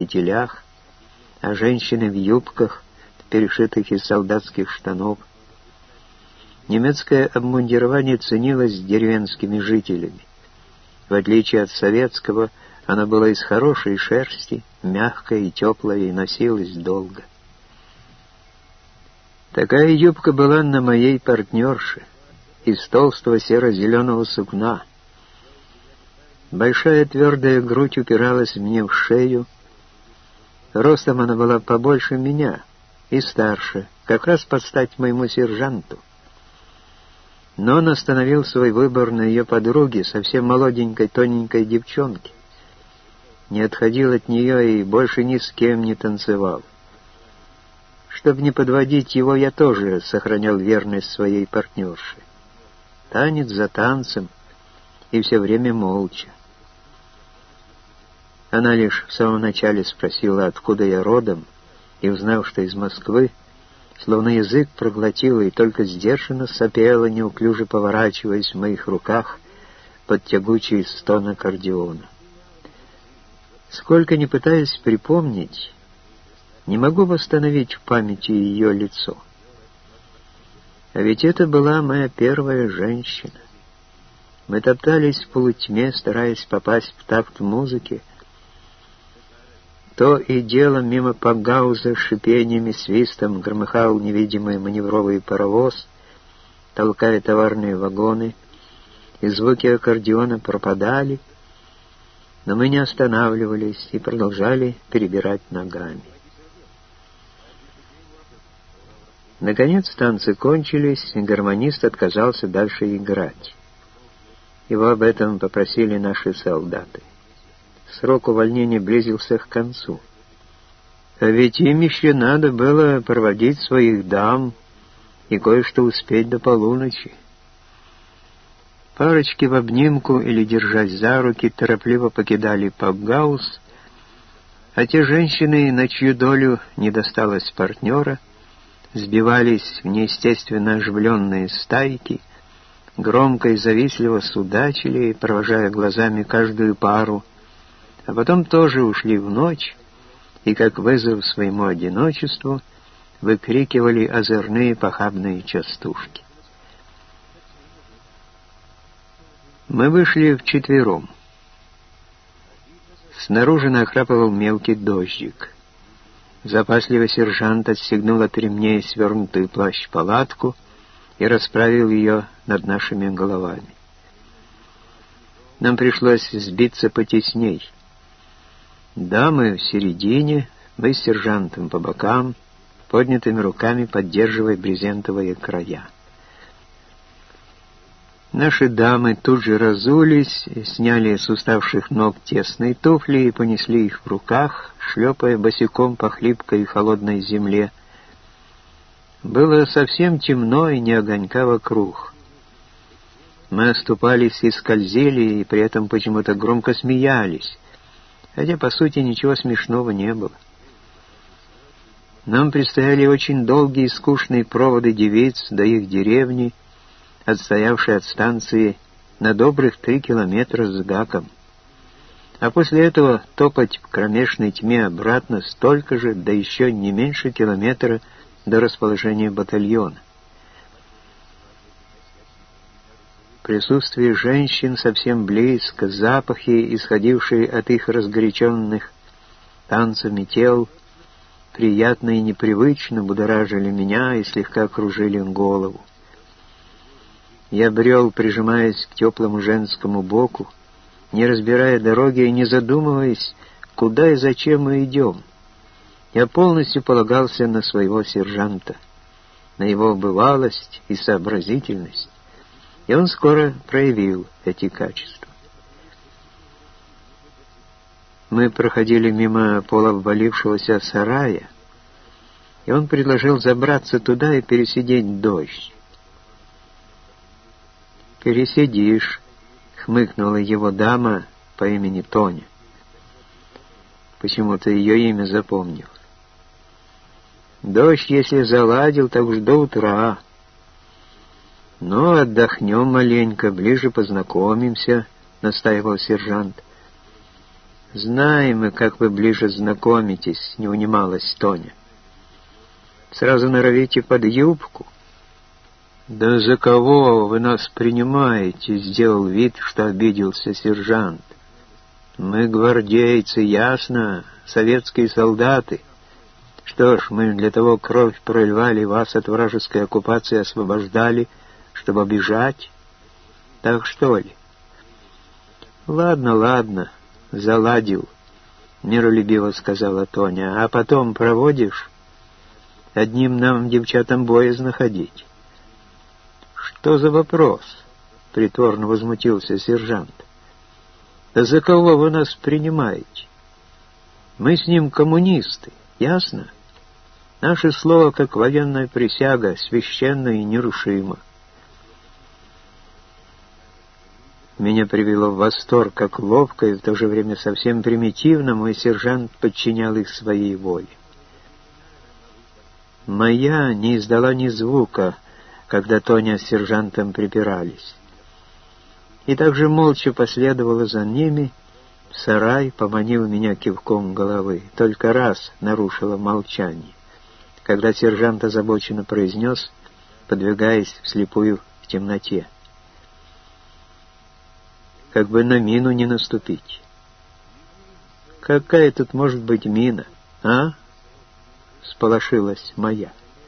кителях, а женщины в юбках, перешитых из солдатских штанов. Немецкое обмундирование ценилось деревенскими жителями. В отличие от советского, оно было из хорошей шерсти, мягкое и теплое, и носилось долго. Такая юбка была на моей партнерше, из толстого серо-зеленого сукна. Большая твердая грудь упиралась мне в шею. Ростом она была побольше меня и старше, как раз под стать моему сержанту. Но он остановил свой выбор на ее подруге, совсем молоденькой, тоненькой девчонке. Не отходил от нее и больше ни с кем не танцевал. Чтобы не подводить его, я тоже сохранял верность своей партнерше. Танец за танцем, и все время молча. Она лишь в самом начале спросила, откуда я родом, и, узнав, что из Москвы, словно язык проглотила и только сдержанно сопела, неуклюже поворачиваясь в моих руках под тягучий стон аккордеона. Сколько ни пытаясь припомнить, не могу восстановить в памяти ее лицо. А ведь это была моя первая женщина. Мы топтались в полутьме, стараясь попасть в такт музыки. То и дело мимо Пагауза с шипением и свистом громыхал невидимый маневровый паровоз, толкая товарные вагоны, и звуки аккордеона пропадали, но мы не останавливались и продолжали перебирать ногами. Наконец танцы кончились, и гармонист отказался дальше играть. Его об этом попросили наши солдаты. Срок увольнения близился к концу. А ведь им еще надо было проводить своих дам и кое-что успеть до полуночи. Парочки в обнимку или держась за руки торопливо покидали пабгаус, а те женщины, на чью долю не досталось партнера, сбивались в неестественно оживленные стайки, громко и завистливо судачили, провожая глазами каждую пару, а потом тоже ушли в ночь и, как вызов своему одиночеству, выкрикивали озорные похабные частушки. Мы вышли вчетвером. Снаружи нахрапывал мелкий дождик. Запасливый сержант отстегнул от ремней свернутую плащ-палатку и расправил ее над нашими головами. Нам пришлось сбиться потесней. Дамы в середине, мы с сержантом по бокам, поднятыми руками поддерживая брезентовые края. Наши дамы тут же разулись, сняли с уставших ног тесные туфли и понесли их в руках, шлепая босиком по хлипкой и холодной земле. Было совсем темно и ни огонька вокруг. Мы оступались и скользили, и при этом почему-то громко смеялись, хотя, по сути, ничего смешного не было. Нам предстояли очень долгие и скучные проводы девиц до их деревни, отстоявшей от станции на добрых 3 километра с гаком. А после этого топать в кромешной тьме обратно столько же, да еще не меньше километра до расположения батальона. Присутствие женщин совсем близко, запахи, исходившие от их разгоряченных танцами тел, приятно и непривычно будоражили меня и слегка кружили голову. Я брел, прижимаясь к теплому женскому боку, не разбирая дороги и не задумываясь, куда и зачем мы идем. Я полностью полагался на своего сержанта, на его бывалость и сообразительность, и он скоро проявил эти качества. Мы проходили мимо полуобвалившегося сарая, и он предложил забраться туда и пересидеть дождь. «Пересидишь», — хмыкнула его дама по имени Тоня. Почему-то ее имя запомнил. «Дождь, если заладил, так уж до утра. Ну, отдохнем маленько, ближе познакомимся», — настаивал сержант. «Знаем мы, как вы ближе знакомитесь», — не унималась Тоня. «Сразу норовите под юбку». «Да за кого вы нас принимаете?» — сделал вид, что обиделся сержант. «Мы гвардейцы, ясно, советские солдаты. Что ж, мы для того кровь проливали, вас от вражеской оккупации освобождали, чтобы обижать. Так что ли?» «Ладно, ладно, заладил», — миролюбиво сказала Тоня. «А потом проводишь? Одним нам, девчатам, боязно ходить». «Что за вопрос?» — притворно возмутился сержант. «Да за кого вы нас принимаете? Мы с ним коммунисты, ясно? Наше слово, как военная присяга, священно и нерушимо». Меня привело в восторг, как ловко и в то же время совсем примитивно мой сержант подчинял их своей воле. Моя не издала ни звука, когда Тоня с сержантом припирались, и также молча последовала за ними в сарай, поманив меня кивком головы. Только раз нарушила молчание, когда сержант озабоченно произнес, подвигаясь вслепую в темноте: «Как бы на мину не наступить». «Какая тут может быть мина, а?» — всполошилась моя.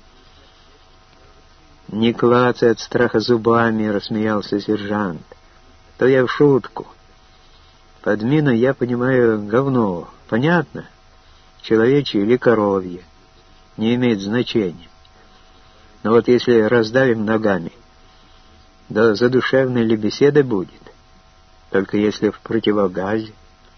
«Не клацай от страха зубами», — рассмеялся сержант. «То я в шутку. Под миной я понимаю говно, понятно? Человечье или коровье. Не имеет значения. Но вот если раздавим ногами, да задушевной ли беседы будет? Только если в противогазе».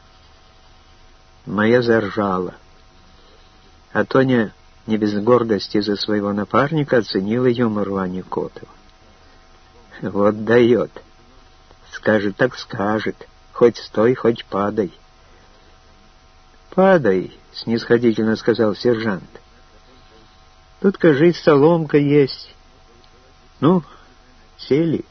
Моя заржала. А Тоня не без гордости за своего напарника оценила юмор Вани Котова. «Вот дает. Скажет, так скажет. Хоть стой, хоть падай». «Падай», — снисходительно сказал сержант. «Тут, кажись, соломка есть. Ну, сели».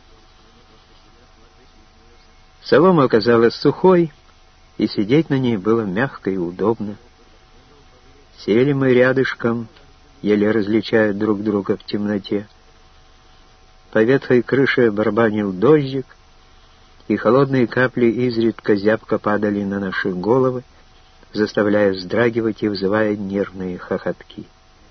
Солома оказалась сухой, и сидеть на ней было мягко и удобно. Сели мы рядышком, еле различая друг друга в темноте. По ветхой крыше барабанил дождик, и холодные капли изредка зябко падали на наши головы, заставляя вздрагивать и вызывая нервные хохотки.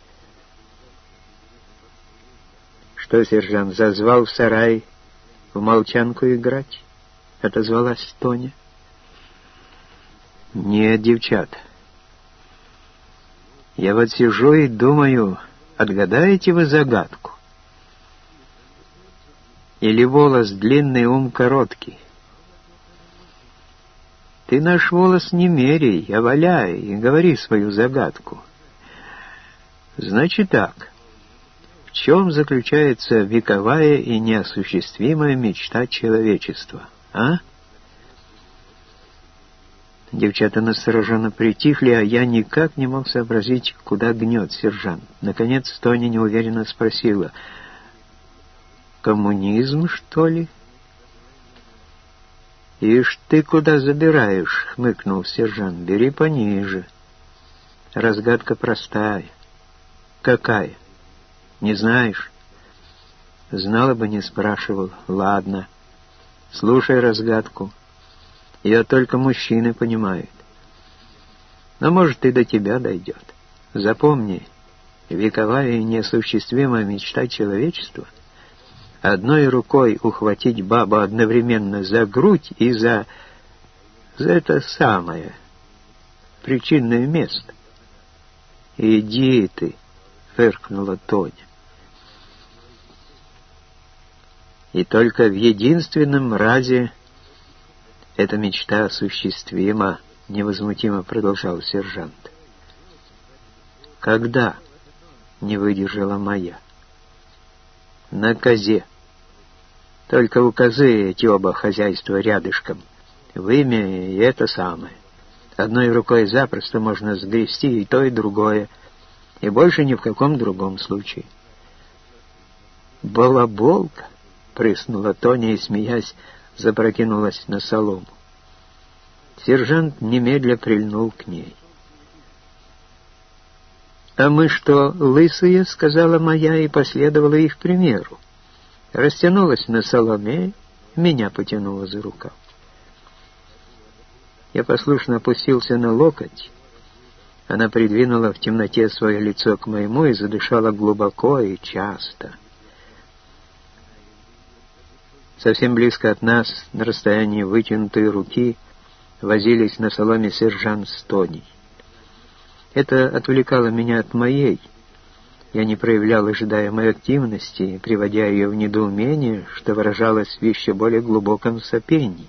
«Что, сержант, зазвал в сарай в молчанку играть?» — отозвалась Тоня. «Нет, девчат. Я вот сижу и думаю, отгадаете вы загадку? Или волос длинный, ум короткий? Ты наш волос не меряй, а валяй и говори свою загадку. Значит так, в чем заключается вековая и неосуществимая мечта человечества, а?» Девчата настороженно притихли, а я никак не мог сообразить, куда гнет сержант. Наконец Тоня неуверенно спросила: «Коммунизм, что ли?» «Ишь ты куда забираешь?» — хмыкнул сержант. «Бери пониже. Разгадка простая». «Какая? Не знаешь?» «Знала бы, не спрашивал. Ладно. Слушай разгадку. Ее только мужчины понимают. Но, может, и до тебя дойдет. Запомни, вековая и неосуществимая мечта человечества — одной рукой ухватить бабу одновременно за грудь и за это самое причинное место. «Иди ты!» — фыркнула Тоня. «И только в единственном разе эта мечта осуществима», — невозмутимо продолжал сержант. «Когда?» — не выдержала моя. «На козе. Только у козы эти оба хозяйства рядышком. Вымя и это самое. Одной рукой запросто можно сгрести и то, и другое, и больше ни в каком другом случае». «Балаболка!» — прыснула Тоня и, смеясь, запрокинулась на солому. Сержант немедля прильнул к ней. «А мы что, лысые?» — сказала моя и последовала их примеру. Растянулась на соломе, меня потянула за рукав. Я послушно опустился на локоть. Она придвинула в темноте свое лицо к моему и задышала глубоко и часто. Совсем близко от нас, на расстоянии вытянутой руки, возились на соломе сержант с Тоней. Это отвлекало меня от моей. Я не проявлял ожидаемой активности, приводя ее в недоумение, что выражалось в еще более глубоком сопении.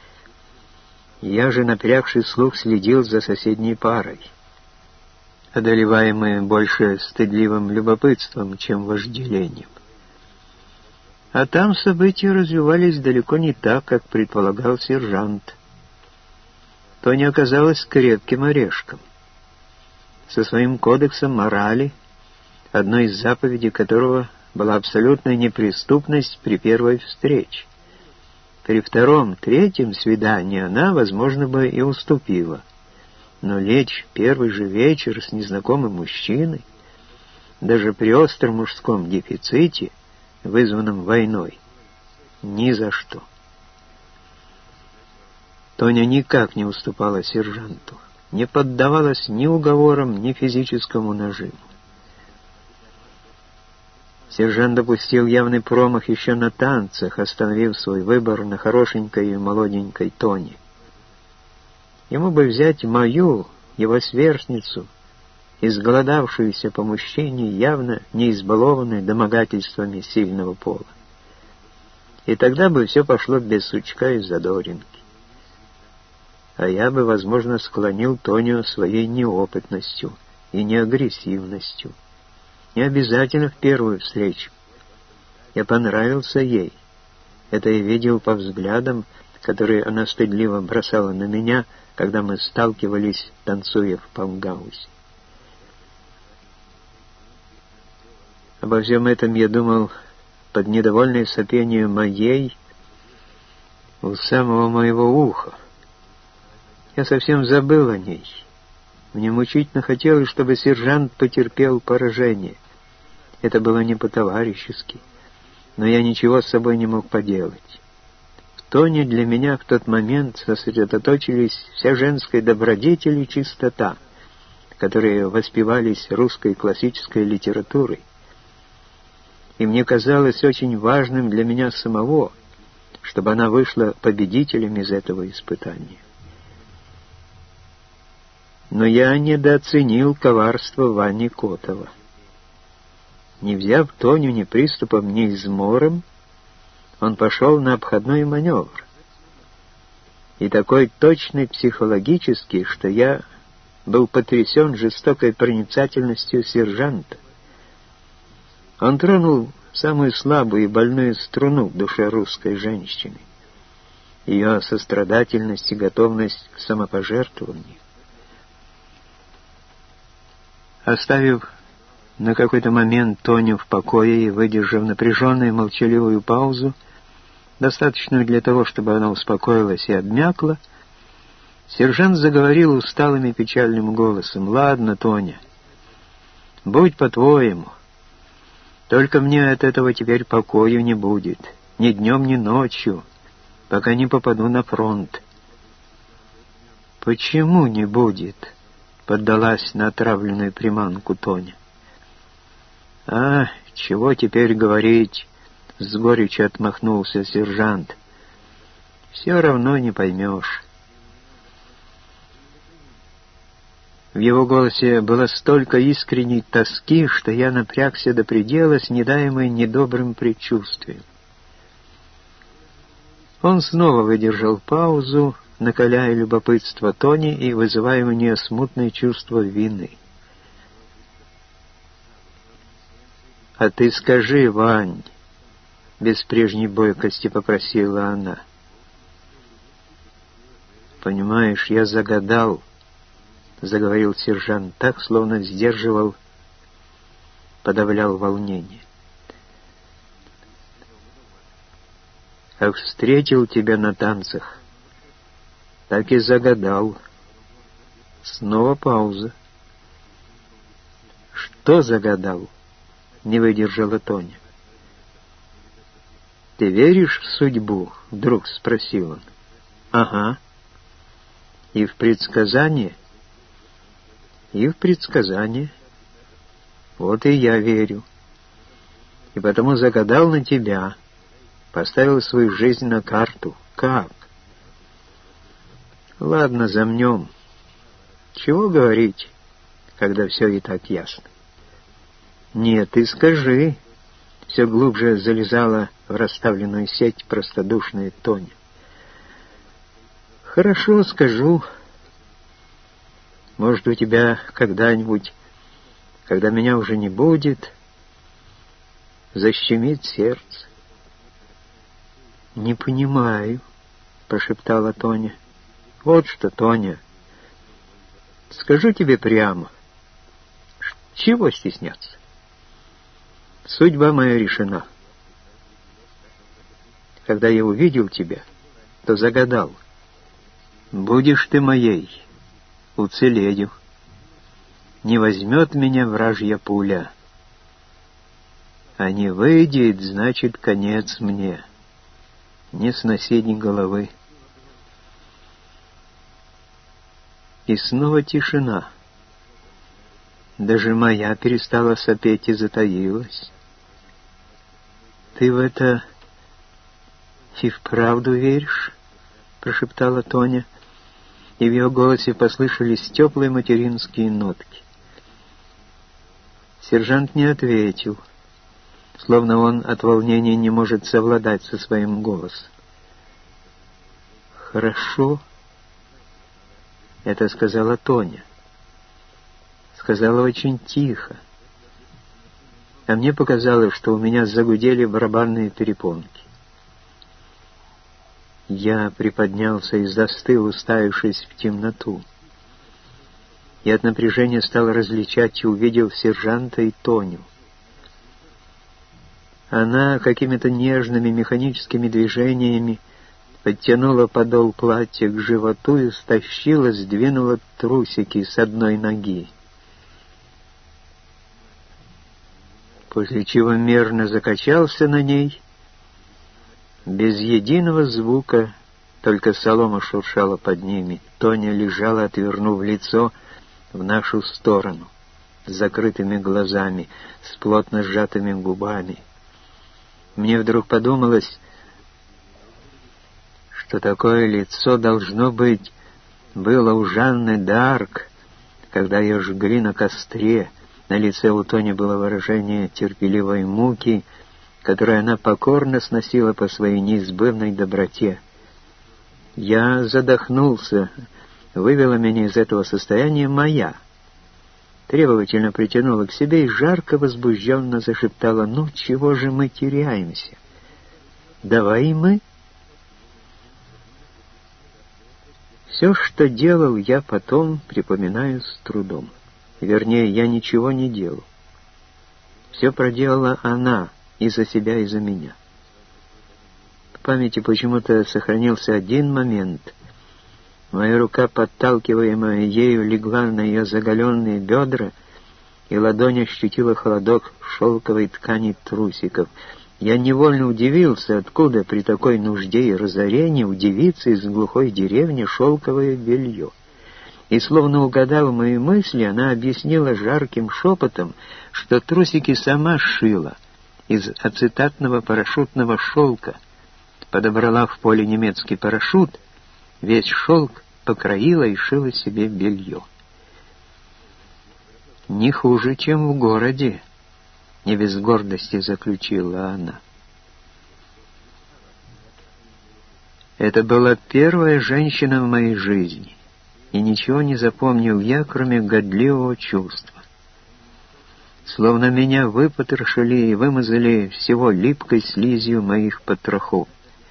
Я же, напрягший слух, следил за соседней парой, одолеваемые больше стыдливым любопытством, чем вожделением. А там события развивались далеко не так, как предполагал сержант. Тоня оказалась крепким орешком, со своим кодексом морали, одной из заповедей которого была абсолютная неприступность при первой встрече. При втором, третьем свидании она, возможно, бы и уступила. Но лечь в первый же вечер с незнакомым мужчиной, даже при остром мужском дефиците, вызванном войной, ни за что. Тоня никак не уступала сержанту, не поддавалась ни уговорам, ни физическому нажиму. Сержант допустил явный промах еще на танцах, остановив свой выбор на хорошенькой и молоденькой Тоне. Ему бы взять мою, его сверстницу, изголодавшуюся по мужчине, явно не избалованную домогательствами сильного пола. И тогда бы все пошло без сучка и задоринки. А я бы, возможно, склонил Тоню своей неопытностью и неагрессивностью. Не обязательно в первую встречу. Я понравился ей. Это я видел по взглядам, которые она стыдливо бросала на меня, когда мы сталкивались, танцуя в Пангаузе. Обо всем этом я думал под недовольное сопение моей у самого моего уха. Я совсем забыл о ней. Мне мучительно хотелось, чтобы сержант потерпел поражение. Это было не по-товарищески, но я ничего с собой не мог поделать. В Тоне для меня в тот момент сосредоточились вся женская добродетель и чистота, которые воспевались русской классической литературой. И мне казалось очень важным для меня самого, чтобы она вышла победителем из этого испытания. Но я недооценил коварство Вани Котова. Не взяв Тоню ни приступом, ни измором, он пошел на обходной маневр. И такой точный психологически, что я был потрясен жестокой проницательностью сержанта. Он тронул самую слабую и больную струну в душе русской женщины, ее сострадательность и готовность к самопожертвованию. Оставив на какой-то момент Тоню в покое и выдержав напряженную молчаливую паузу, достаточную для того, чтобы она успокоилась и обмякла, сержант заговорил усталым и печальным голосом: «Ладно, Тоня, будь по-твоему. Только мне от этого теперь покою не будет, ни днем, ни ночью, пока не попаду на фронт». «Почему не будет?» — поддалась на отравленную приманку Тоня. «А, чего теперь говорить?» — с горечью отмахнулся сержант. «Все равно не поймешь». В его голосе было столько искренней тоски, что я напрягся до предела, снедаемый недобрым предчувствием. Он снова выдержал паузу, накаляя любопытство Тони и вызывая у нее смутное чувство вины. «А ты скажи, Вань», — без прежней бойкости попросила она. «Понимаешь, я загадал», — заговорил сержант так, словно сдерживал, подавлял волнение. «Как встретил тебя на танцах, Так и загадал. Снова пауза. «Что загадал?» — не выдержала Тоня. «Ты веришь в судьбу?» — вдруг спросил он. «Ага. И в предсказание?» «И в предсказание. Вот и я верю. И потому загадал на тебя, поставил свою жизнь на карту. Как?» «Ладно, замнем. Чего говорить, когда все и так ясно?» «Нет, ты скажи», — все глубже залезала в расставленную сеть простодушная Тоня. «Хорошо, скажу. Может, у тебя когда-нибудь, когда меня уже не будет, защемит сердце». «Не понимаю», — прошептала Тоня. «Вот что, Тоня, скажу тебе прямо, чего стесняться? Судьба моя решена. Когда я увидел тебя, то загадал. Будешь ты моей, уцелею. Не возьмет меня вражья пуля. А не выйдет, значит, конец мне. Не сносить ни головы». И снова тишина. Даже моя перестала сопеть и затаилась. «Ты в это и вправду веришь?» — прошептала Тоня, и в ее голосе послышались теплые материнские нотки. Сержант не ответил, словно он от волнения не может совладать со своим голосом. «Хорошо», — это сказала Тоня. Сказала очень тихо. А мне показалось, что у меня загудели барабанные перепонки. Я приподнялся и застыл, уставившись в темноту. И от напряжения стал различать и увидел сержанта и Тоню. Она какими-то нежными механическими движениями подтянула подол платья к животу и стащила, сдвинула трусики с одной ноги. После чего мерно закачался на ней, без единого звука, только солома шуршала под ними. Тоня лежала, отвернув лицо в нашу сторону, с закрытыми глазами, с плотно сжатыми губами. Мне вдруг подумалось, что такое лицо, должно быть, было у Жанны д'Арк, когда ее жгли на костре. На лице у Тони было выражение терпеливой муки, которую она покорно сносила по своей неизбывной доброте. Я задохнулся, вывела меня из этого состояния моя. Требовательно притянула к себе и жарко возбужденно зашептала: «Ну, чего же мы теряемся? Давай и мы». Все, что делал я потом, припоминаю с трудом. Вернее, я ничего не делал. Все проделала она, и за себя, и за меня. В памяти почему-то сохранился один момент. Моя рука, подталкиваемая ею, легла на ее заголенные бедра, и ладонь ощутила холодок шелковой ткани трусиков. Я невольно удивился, откуда при такой нужде и разорении у девицы из глухой деревни шелковое белье. И, словно угадав мои мысли, она объяснила жарким шепотом, что трусики сама сшила из ацетатного парашютного шелка, подобрала в поле немецкий парашют, весь шелк покроила и шила себе белье. «Не хуже, чем в городе», — не без гордости заключила она. Это была первая женщина в моей жизни, и ничего не запомнил я, кроме годливого чувства. Словно меня выпотрошили и вымазали всего липкой слизью моих потрохов.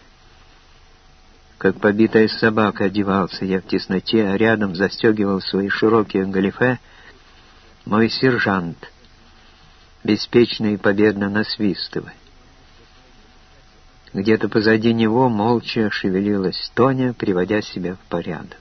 Как побитая собака одевался я в тесноте, а рядом застегивал свои широкие галифе мой сержант, беспечно и победно насвистывая. Где-то позади него молча шевелилась Тоня, приводя себя в порядок.